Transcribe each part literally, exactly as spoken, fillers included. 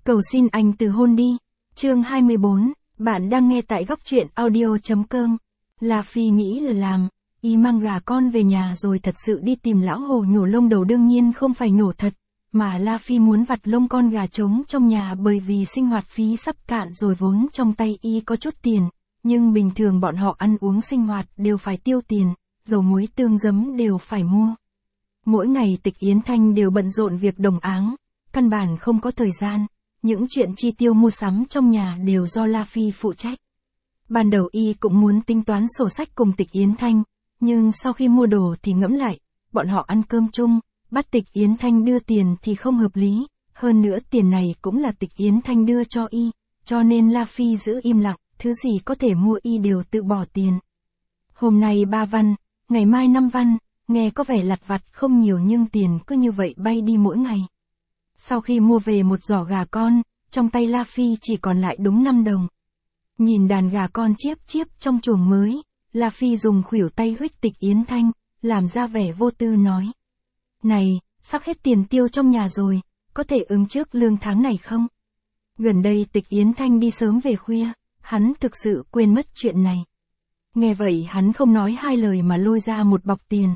Cầu xin anh từ hôn đi. Chương hai mươi bốn, bạn đang nghe tại góc truyện audio.com. La Phi nghĩ là làm, y mang gà con về nhà rồi thật sự đi tìm lão hồ nhổ lông đầu, đương nhiên không phải nhổ thật, mà La Phi muốn vặt lông con gà trống trong nhà bởi vì sinh hoạt phí sắp cạn rồi, vốn trong tay y có chút tiền, nhưng bình thường bọn họ ăn uống sinh hoạt đều phải tiêu tiền, dầu muối tương giấm đều phải mua. Mỗi ngày Tịch Yến Thanh đều bận rộn việc đồng áng, căn bản không có thời gian, những chuyện chi tiêu mua sắm trong nhà đều do La Phi phụ trách. Ban đầu y cũng muốn tính toán sổ sách cùng Tịch Yến Thanh, nhưng sau khi mua đồ thì ngẫm lại, bọn họ ăn cơm chung, bắt Tịch Yến Thanh đưa tiền thì không hợp lý, hơn nữa tiền này cũng là Tịch Yến Thanh đưa cho y, cho nên La Phi giữ im lặng, thứ gì có thể mua y đều tự bỏ tiền. Hôm nay ba văn, ngày mai năm văn, nghe có vẻ lặt vặt không nhiều nhưng tiền cứ như vậy bay đi mỗi ngày. Sau khi mua về một giỏ gà con, trong tay La Phi chỉ còn lại đúng năm đồng. Nhìn đàn gà con chiếp chiếp trong chuồng mới, La Phi dùng khuỷu tay huých Tịch Yến Thanh, làm ra vẻ vô tư nói. Này, sắp hết tiền tiêu trong nhà rồi, có thể ứng trước lương tháng này không? Gần đây Tịch Yến Thanh đi sớm về khuya, hắn thực sự quên mất chuyện này. Nghe vậy hắn không nói hai lời mà lôi ra một bọc tiền.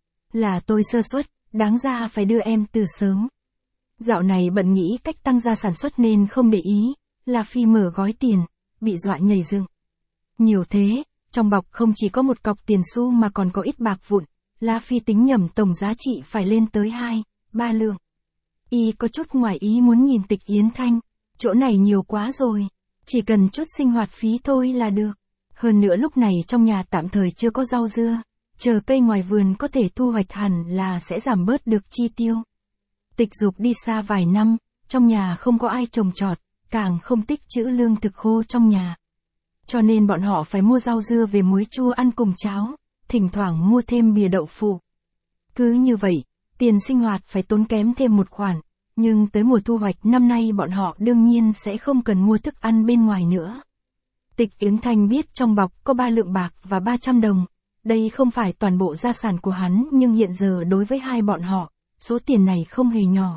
Là tôi sơ suất, đáng ra phải đưa em từ sớm. Dạo này bận nghĩ cách tăng gia sản xuất nên không để ý, La Phi mở gói tiền, bị dọa nhảy dựng. Nhiều thế, trong bọc không chỉ có một cọc tiền xu mà còn có ít bạc vụn, La Phi tính nhầm tổng giá trị phải lên tới hai, ba lượng. Y có chút ngoài ý muốn nhìn Tịch Yến Thanh, chỗ này nhiều quá rồi, chỉ cần chút sinh hoạt phí thôi là được. Hơn nữa lúc này trong nhà tạm thời chưa có rau dưa, chờ cây ngoài vườn có thể thu hoạch hẳn là sẽ giảm bớt được chi tiêu. Tịch Dục đi xa vài năm, trong nhà không có ai trồng trọt, càng không tích trữ lương thực khô trong nhà. Cho nên bọn họ phải mua rau dưa về muối chua ăn cùng cháo, thỉnh thoảng mua thêm bìa đậu phụ. Cứ như vậy, tiền sinh hoạt phải tốn kém thêm một khoản, nhưng tới mùa thu hoạch năm nay bọn họ đương nhiên sẽ không cần mua thức ăn bên ngoài nữa. Tịch Yến Thanh biết trong bọc có ba lượng bạc và ba trăm đồng, đây không phải toàn bộ gia sản của hắn nhưng hiện giờ đối với hai bọn họ, số tiền này không hề nhỏ.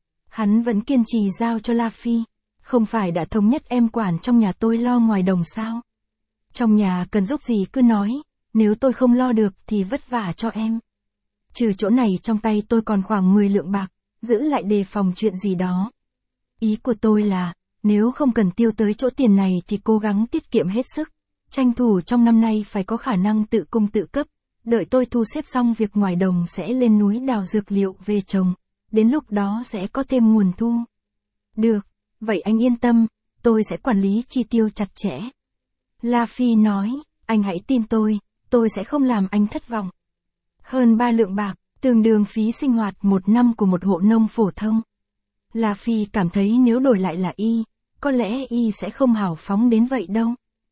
Hắn vẫn kiên trì giao cho La Phi, không phải đã thống nhất em quản trong nhà tôi lo ngoài đồng sao? Trong nhà cần giúp gì cứ nói, nếu tôi không lo được thì vất vả cho em. Trừ chỗ này trong tay tôi còn khoảng mười lượng bạc, giữ lại đề phòng chuyện gì đó. Ý của tôi là, nếu không cần tiêu tới chỗ tiền này thì cố gắng tiết kiệm hết sức, tranh thủ trong năm nay phải có khả năng tự cung tự cấp, đợi tôi thu xếp xong việc ngoài đồng sẽ lên núi đào dược liệu về trồng, đến lúc đó sẽ có thêm nguồn thu. Được, vậy anh yên tâm, tôi sẽ quản lý chi tiêu chặt chẽ. La Phi nói, anh hãy tin tôi, tôi sẽ không làm anh thất vọng. Hơn ba lượng bạc, tương đương phí sinh hoạt một năm của một hộ nông phổ thông. La Phi cảm thấy nếu đổi lại là y, có lẽ y sẽ không hào phóng đến vậy đâu.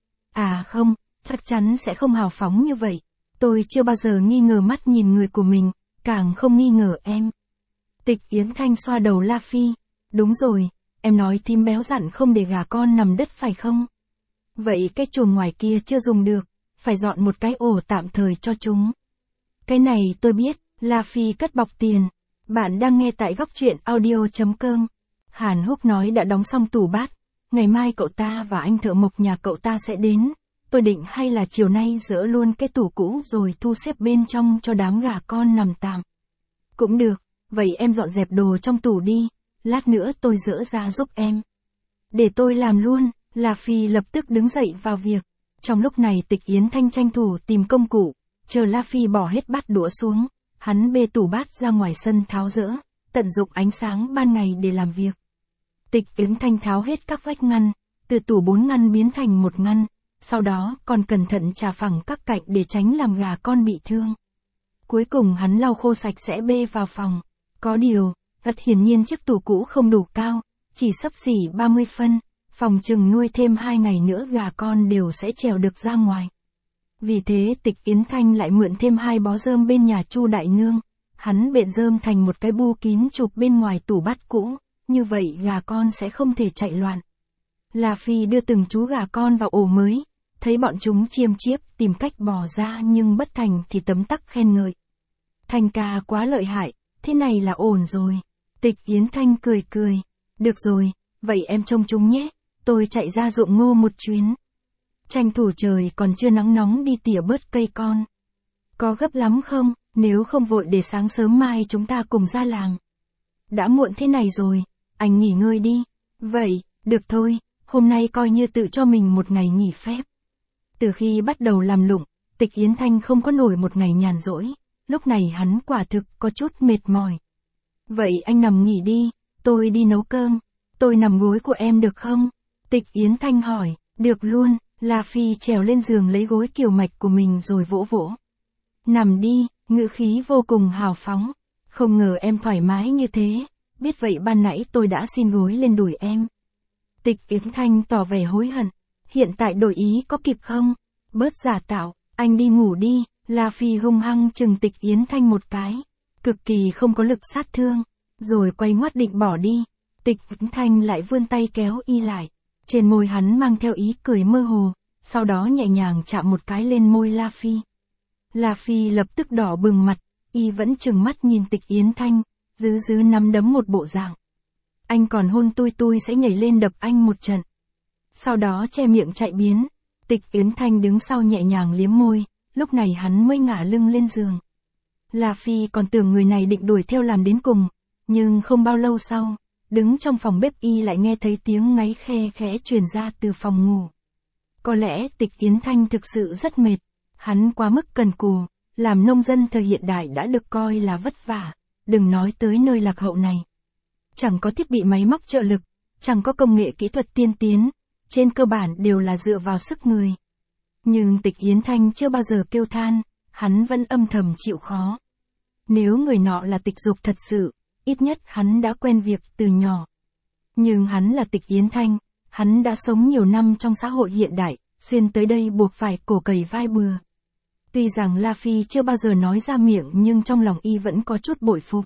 À không, chắc chắn sẽ không hào phóng như vậy. Tôi chưa bao giờ nghi ngờ mắt nhìn người của mình, càng không nghi ngờ em. Tịch Yến Thanh xoa đầu La Phi. Đúng rồi, em nói thím béo dặn không để gà con nằm đất phải không? Vậy cái chuồng ngoài kia chưa dùng được, phải dọn một cái ổ tạm thời cho chúng. Cái này tôi biết, La Phi cất bọc tiền. Bạn đang nghe tại góc truyện audio.com. Hàn Húc nói đã đóng xong tủ bát, ngày mai cậu ta và anh thợ mộc nhà cậu ta sẽ đến. Tôi định hay là chiều nay dỡ luôn cái tủ cũ rồi thu xếp bên trong cho đám gà con nằm tạm. Cũng được, vậy em dọn dẹp đồ trong tủ đi, lát nữa tôi dỡ ra giúp em. Để tôi làm luôn, La Phi lập tức đứng dậy vào việc. Trong lúc này Tịch Yến Thanh tranh thủ tìm công cụ, chờ La Phi bỏ hết bát đũa xuống, hắn bê tủ bát ra ngoài sân tháo dỡ, tận dụng ánh sáng ban ngày để làm việc. Tịch Yến Thanh tháo hết các vách ngăn, từ tủ bốn ngăn biến thành một ngăn. Sau đó còn cẩn thận chà phẳng các cạnh để tránh làm gà con bị thương. Cuối cùng hắn lau khô sạch sẽ bê vào phòng. Có điều, rất hiển nhiên chiếc tủ cũ không đủ cao, chỉ xấp xỉ ba mươi phân, phòng chừng nuôi thêm hai ngày nữa gà con đều sẽ trèo được ra ngoài. Vì thế Tịch Yến Thanh lại mượn thêm hai bó rơm bên nhà Chu Đại Nương, hắn bện rơm thành một cái bu kín chụp bên ngoài tủ bát cũ, như vậy gà con sẽ không thể chạy loạn. La Phi đưa từng chú gà con vào ổ mới, thấy bọn chúng chiêm chiếp tìm cách bò ra nhưng bất thành thì tấm tắc khen ngợi. Thanh ca quá lợi hại, thế này là ổn rồi. Tịch Yến Thanh cười cười. Được rồi, vậy em trông chúng nhé, tôi chạy ra ruộng ngô một chuyến. Tranh thủ trời còn chưa nắng nóng đi tỉa bớt cây con. Có gấp lắm không, nếu không vội để sáng sớm mai chúng ta cùng ra làng. Đã muộn thế này rồi, anh nghỉ ngơi đi. Vậy, được thôi, hôm nay coi như tự cho mình một ngày nghỉ phép. Từ khi bắt đầu làm lụng, Tịch Yến Thanh không có nổi một ngày nhàn rỗi, lúc này hắn quả thực có chút mệt mỏi. Vậy anh nằm nghỉ đi, tôi đi nấu cơm, tôi nằm gối của em được không? Tịch Yến Thanh hỏi, được luôn, La Phi trèo lên giường lấy gối kiều mạch của mình rồi vỗ vỗ. Nằm đi, ngữ khí vô cùng hào phóng, không ngờ em thoải mái như thế, biết vậy ban nãy tôi đã xin gối lên đùi em. Tịch Yến Thanh tỏ vẻ hối hận, hiện tại đổi ý có kịp không? Bớt giả tạo, anh đi ngủ đi. La Phi hung hăng chừng Tịch Yến Thanh một cái, cực kỳ không có lực sát thương, rồi quay ngoắt định bỏ đi. Tịch Yến Thanh lại vươn tay kéo y lại, trên môi hắn mang theo ý cười mơ hồ, sau đó nhẹ nhàng chạm một cái lên môi La Phi. La Phi lập tức đỏ bừng mặt, y vẫn trừng mắt nhìn Tịch Yến Thanh, giữ giữ nắm đấm một bộ dạng. Anh còn hôn tui tui sẽ nhảy lên đập anh một trận. Sau đó che miệng chạy biến, Tịch Yến Thanh đứng sau nhẹ nhàng liếm môi. Lúc này hắn mới ngả lưng lên giường. La Phi còn tưởng người này định đuổi theo làm đến cùng, nhưng không bao lâu sau, đứng trong phòng bếp y lại nghe thấy tiếng ngáy khe khẽ truyền ra từ phòng ngủ. Có lẽ Tịch Yến Thanh thực sự rất mệt, hắn quá mức cần cù, làm nông dân thời hiện đại đã được coi là vất vả, đừng nói tới nơi lạc hậu này. Chẳng có thiết bị máy móc trợ lực, chẳng có công nghệ kỹ thuật tiên tiến, trên cơ bản đều là dựa vào sức người. Nhưng Tịch Yến Thanh chưa bao giờ kêu than, hắn vẫn âm thầm chịu khó. Nếu người nọ là Tịch Dục thật sự, ít nhất hắn đã quen việc từ nhỏ. Nhưng hắn là Tịch Yến Thanh, hắn đã sống nhiều năm trong xã hội hiện đại, xuyên tới đây buộc phải cổ cầy vai bừa. Tuy rằng La Phi chưa bao giờ nói ra miệng nhưng trong lòng y vẫn có chút bội phục.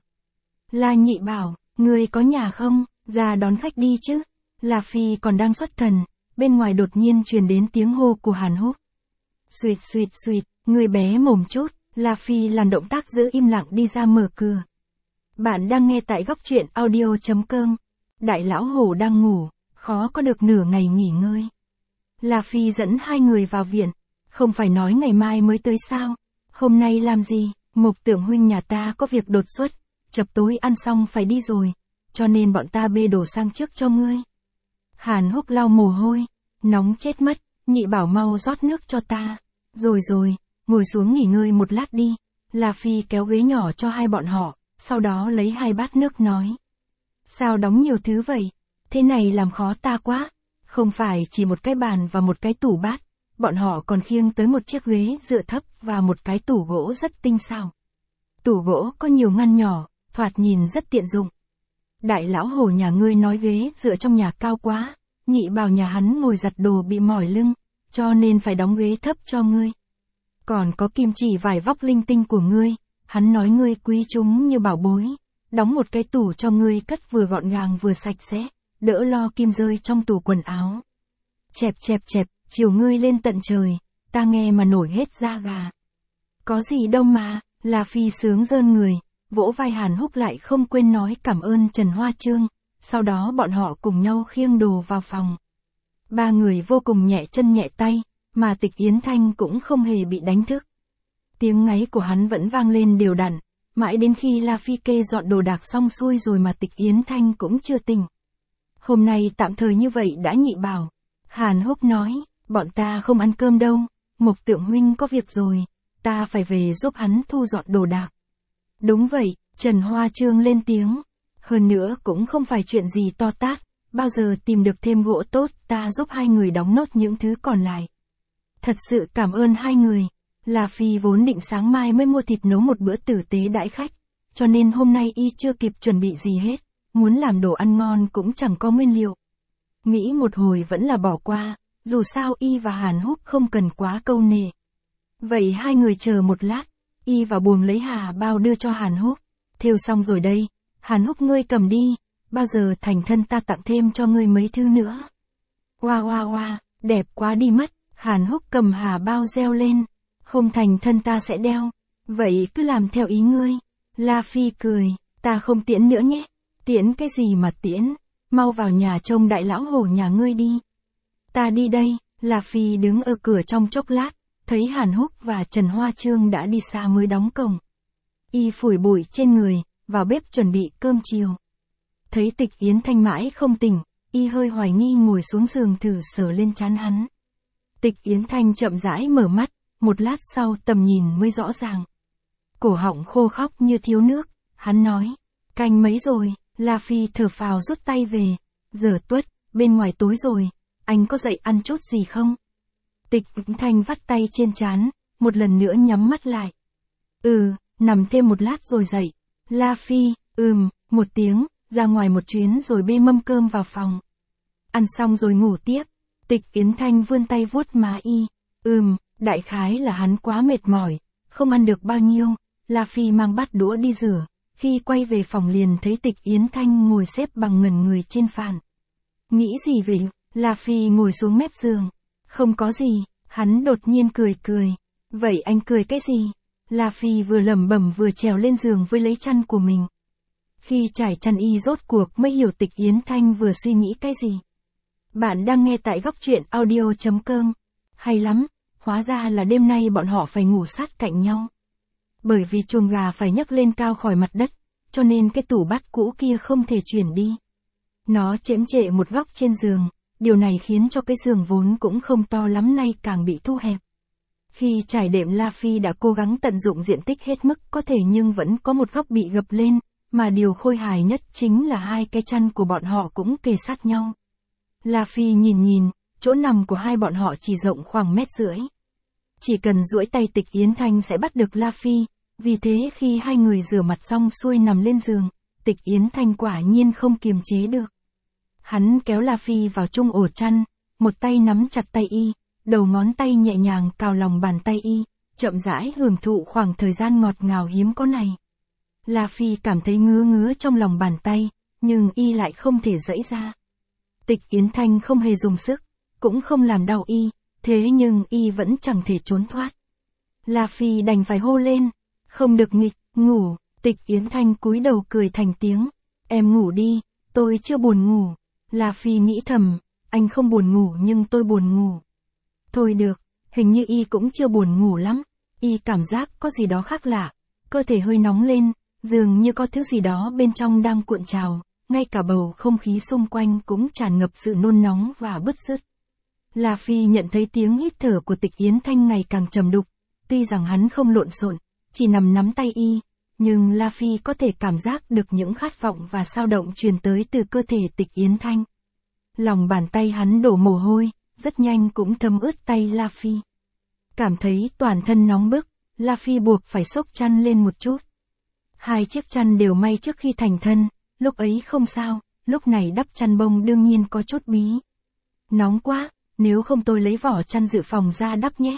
La Nhị bảo, ngươi có nhà không, ra đón khách đi chứ. La Phi còn đang xuất thần, bên ngoài đột nhiên truyền đến tiếng hô của Hàn Húc. Xuyệt xuyệt xuyệt, người bé mồm chút, La Phi làm động tác giữ im lặng đi ra mở cửa. Bạn đang nghe tại góc truyện audio chấm com. Đại lão hổ đang ngủ, khó có được nửa ngày nghỉ ngơi. La Phi dẫn hai người vào viện, không phải nói ngày mai mới tới sao, hôm nay làm gì, Mục Tưởng huynh nhà ta có việc đột xuất, chập tối ăn xong phải đi rồi, cho nên bọn ta bê đồ sang trước cho ngươi. Hàn Húc lau mồ hôi, nóng chết mất, Nhị bảo mau rót nước cho ta. Rồi rồi, ngồi xuống nghỉ ngơi một lát đi. La Phi kéo ghế nhỏ cho hai bọn họ, sau đó lấy hai bát nước nói. Sao đóng nhiều thứ vậy? Thế này làm khó ta quá. Không phải chỉ một cái bàn và một cái tủ bát, bọn họ còn khiêng tới một chiếc ghế dựa thấp và một cái tủ gỗ rất tinh xảo. Tủ gỗ có nhiều ngăn nhỏ, thoạt nhìn rất tiện dụng. Đại lão hổ nhà ngươi nói ghế dựa trong nhà cao quá, Nhị bảo nhà hắn ngồi giặt đồ bị mỏi lưng, cho nên phải đóng ghế thấp cho ngươi. Còn có kim chỉ vải vóc linh tinh của ngươi, hắn nói ngươi quý chúng như bảo bối, đóng một cái tủ cho ngươi cất vừa gọn gàng vừa sạch sẽ, đỡ lo kim rơi trong tủ quần áo. Chẹp chẹp chẹp, chiều ngươi lên tận trời, ta nghe mà nổi hết da gà. Có gì đâu mà, La Phi sướng rơn người, vỗ vai Hàn Húc lại không quên nói cảm ơn Trần Hoa Trương, sau đó bọn họ cùng nhau khiêng đồ vào phòng. Ba người vô cùng nhẹ chân nhẹ tay, mà Tịch Yến Thanh cũng không hề bị đánh thức. Tiếng ngáy của hắn vẫn vang lên đều đặn, mãi đến khi La Phi kê dọn đồ đạc xong xuôi rồi mà Tịch Yến Thanh cũng chưa tỉnh. Hôm nay tạm thời như vậy đã Nhị bảo. Hàn Húc nói, bọn ta không ăn cơm đâu, Mục Tượng huynh có việc rồi, ta phải về giúp hắn thu dọn đồ đạc. Đúng vậy, Trần Hoa Trương lên tiếng. Hơn nữa cũng không phải chuyện gì to tát, bao giờ tìm được thêm gỗ tốt ta giúp hai người đóng nốt những thứ còn lại. Thật sự cảm ơn hai người. La Phi vốn định sáng mai mới mua thịt nấu một bữa tử tế đãi khách, cho nên hôm nay y chưa kịp chuẩn bị gì hết, muốn làm đồ ăn ngon cũng chẳng có nguyên liệu. Nghĩ một hồi vẫn là bỏ qua, dù sao y và Hàn Húc không cần quá câu nệ. Vậy hai người chờ một lát, y vào buồng lấy hà bao đưa cho Hàn Húc. Thêu xong rồi đây, Hàn Húc ngươi cầm đi, bao giờ thành thân ta tặng thêm cho ngươi mấy thứ nữa. Oa oa oa, đẹp quá đi mất, Hàn Húc cầm hà bao reo lên. Không thành thân ta sẽ đeo, vậy cứ làm theo ý ngươi. La Phi cười, ta không tiễn nữa nhé. Tiễn cái gì mà tiễn, mau vào nhà trông đại lão hổ nhà ngươi đi. Ta đi đây. La Phi đứng ở cửa trong chốc lát, thấy Hàn Húc và Trần Hoa Trương đã đi xa mới đóng cổng. Y phủi bụi trên người, vào bếp chuẩn bị cơm chiều. Thấy Tịch Yến Thanh mãi không tỉnh, Y hơi hoài nghi ngồi xuống giường thử sờ lên trán hắn. Tịch Yến Thanh chậm rãi mở mắt, một lát sau tầm nhìn mới rõ ràng. Cổ họng khô khóc như thiếu nước, hắn nói, canh mấy rồi. La Phi thở phào rút tay về, giờ tuất, bên ngoài tối rồi, anh có dậy ăn chút gì không? Tịch Yến Thanh vắt tay trên trán, một lần nữa nhắm mắt lại. Ừ, nằm thêm một lát rồi dậy. La Phi, ừm, một tiếng, ra ngoài một chuyến rồi bê mâm cơm vào phòng. Ăn xong rồi ngủ tiếp. Tịch Yến Thanh vươn tay vuốt má Y. Ừm, đại khái là hắn quá mệt mỏi, không ăn được bao nhiêu. La Phi mang bát đũa đi rửa. Khi quay về phòng liền thấy Tịch Yến Thanh ngồi xếp bằng ngẩn người trên phản. Nghĩ gì vậy? La Phi ngồi xuống mép giường. Không có gì, hắn đột nhiên cười cười. Vậy anh cười cái gì? La Phi vừa lẩm bẩm vừa trèo lên giường với lấy chăn của mình. Khi trải chăn Y rốt cuộc mới hiểu Tịch Yến Thanh vừa suy nghĩ cái gì. Bạn đang nghe tại góc truyện audio chấm com. Hay lắm, hóa ra là đêm nay bọn họ phải ngủ sát cạnh nhau. Bởi vì chuồng gà phải nhấc lên cao khỏi mặt đất, cho nên cái tủ bát cũ kia không thể chuyển đi. Nó chễm trệ một góc trên giường, điều này khiến cho cái giường vốn cũng không to lắm nay càng bị thu hẹp. Khi trải đệm La Phi đã cố gắng tận dụng diện tích hết mức có thể nhưng vẫn có một góc bị gập lên, mà điều khôi hài nhất chính là hai cái chăn của bọn họ cũng kề sát nhau. La Phi nhìn nhìn, chỗ nằm của hai bọn họ chỉ rộng khoảng mét rưỡi. Chỉ cần duỗi tay Tịch Yến Thanh sẽ bắt được La Phi, vì thế khi hai người rửa mặt xong xuôi nằm lên giường, Tịch Yến Thanh quả nhiên không kiềm chế được. Hắn kéo La Phi vào chung ổ chăn, một tay nắm chặt tay Y, đầu ngón tay nhẹ nhàng cào lòng bàn tay Y, chậm rãi hưởng thụ khoảng thời gian ngọt ngào hiếm có này. La Phi cảm thấy ngứa ngứa trong lòng bàn tay, nhưng Y lại không thể giãy ra. Tịch Yến Thanh không hề dùng sức, cũng không làm đau Y, thế nhưng Y vẫn chẳng thể trốn thoát. La Phi đành phải hô lên, không được nghịch, ngủ. Tịch Yến Thanh cúi đầu cười thành tiếng, em ngủ đi, tôi chưa buồn ngủ. La Phi nghĩ thầm, anh không buồn ngủ nhưng tôi buồn ngủ. Thôi được, hình như Y cũng chưa buồn ngủ lắm. Y cảm giác có gì đó khác lạ, cơ thể hơi nóng lên, dường như có thứ gì đó bên trong đang cuộn trào, ngay cả bầu không khí xung quanh cũng tràn ngập sự nôn nóng và bứt rứt. La Phi nhận thấy tiếng hít thở của Tịch Yến Thanh ngày càng trầm đục, tuy rằng hắn không lộn xộn, chỉ nằm nắm tay Y, nhưng La Phi có thể cảm giác được những khát vọng và xao động truyền tới từ cơ thể Tịch Yến Thanh. Lòng bàn tay hắn đổ mồ hôi, rất nhanh cũng thấm ướt tay La Phi. Cảm thấy toàn thân nóng bức, La Phi buộc phải xốc chăn lên một chút. Hai chiếc chăn đều may trước khi thành thân, lúc ấy không sao, lúc này đắp chăn bông đương nhiên có chút bí. Nóng quá, nếu không tôi lấy vỏ chăn dự phòng ra đắp nhé.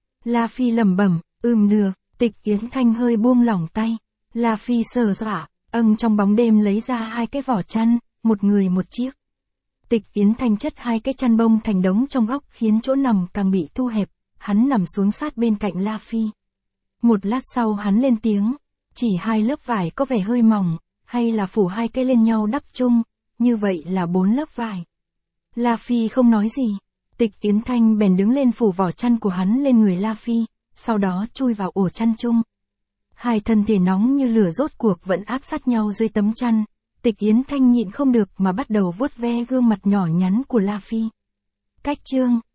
La Phi lẩm bẩm, ừm được. Tịch Yến Thanh hơi buông lỏng tay. La Phi sờ dọa, âng trong bóng đêm lấy ra hai cái vỏ chăn, một người một chiếc. Tịch Yến Thanh chất hai cái chăn bông thành đống trong góc khiến chỗ nằm càng bị thu hẹp, hắn nằm xuống sát bên cạnh La Phi. Một lát sau hắn lên tiếng, chỉ hai lớp vải có vẻ hơi mỏng, hay là phủ hai cái lên nhau đắp chung, như vậy là bốn lớp vải. La Phi không nói gì, Tịch Yến Thanh bèn đứng lên phủ vỏ chăn của hắn lên người La Phi, sau đó chui vào ổ chăn chung. Hai thân thể nóng như lửa rốt cuộc vẫn áp sát nhau dưới tấm chăn, Tịch Yến Thanh nhịn không được mà bắt đầu vuốt ve gương mặt nhỏ nhắn của La Phi. Cách chương